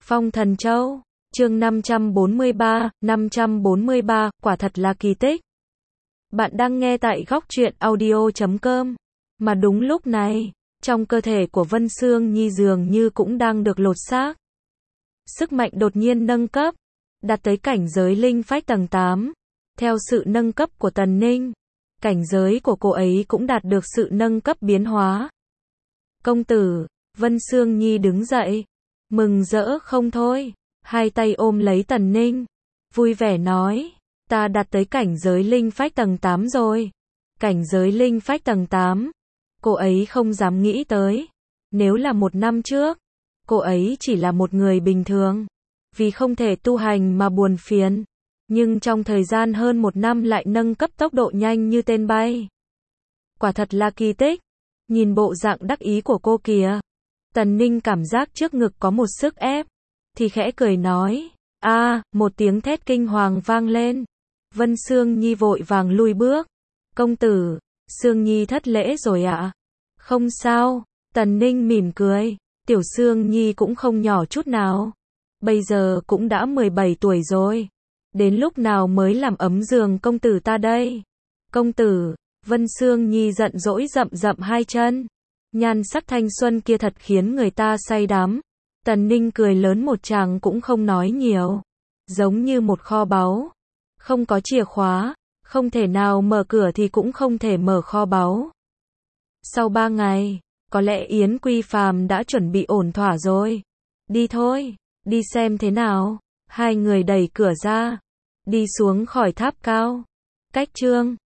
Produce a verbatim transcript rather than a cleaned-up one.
Phong Thần Châu, chương năm trăm bốn mươi ba, năm trăm bốn mươi ba, quả thật là kỳ tích. Bạn đang nghe tại góc truyện audio chấm com. Mà đúng lúc này, trong cơ thể của Vân Sương Nhi dường như cũng đang được lột xác. Sức mạnh đột nhiên nâng cấp, đạt tới cảnh giới linh phách tầng tám. Theo sự nâng cấp của Tần Ninh, cảnh giới của cô ấy cũng đạt được sự nâng cấp biến hóa. Công tử, Vân Sương Nhi đứng dậy, mừng rỡ không thôi, hai tay ôm lấy Tần Ninh, vui vẻ nói, ta đạt tới cảnh giới linh phách tầng tám rồi. Cảnh giới linh phách tầng tám, cô ấy không dám nghĩ tới. Nếu là một năm trước, cô ấy chỉ là một người bình thường, vì không thể tu hành mà buồn phiền. Nhưng trong thời gian hơn một năm lại nâng cấp tốc độ nhanh như tên bay. Quả thật là kỳ tích. Nhìn bộ dạng đắc ý của cô kìa. Tần Ninh cảm giác trước ngực có một sức ép, thì khẽ cười nói, a à, một tiếng thét kinh hoàng vang lên. Vân Sương Nhi vội vàng lui bước. Công tử, Sương Nhi thất lễ rồi ạ. À? Không sao, Tần Ninh mỉm cười, tiểu Sương Nhi cũng không nhỏ chút nào. Bây giờ cũng đã mười bảy tuổi rồi. Đến lúc nào mới làm ấm giường công tử ta đây? Công tử, Vân Sương Nhi giận dỗi rậm rậm hai chân. Nhan sắc thanh xuân kia thật khiến người ta say đắm. Tần Ninh cười lớn một tràng cũng không nói nhiều. Giống như một kho báu. Không có chìa khóa, không thể nào mở cửa thì cũng không thể mở kho báu. Sau ba ngày, có lẽ Yến Quy Phàm đã chuẩn bị ổn thỏa rồi. Đi thôi, đi xem thế nào. Hai người đẩy cửa ra, đi xuống khỏi tháp cao. Cách chương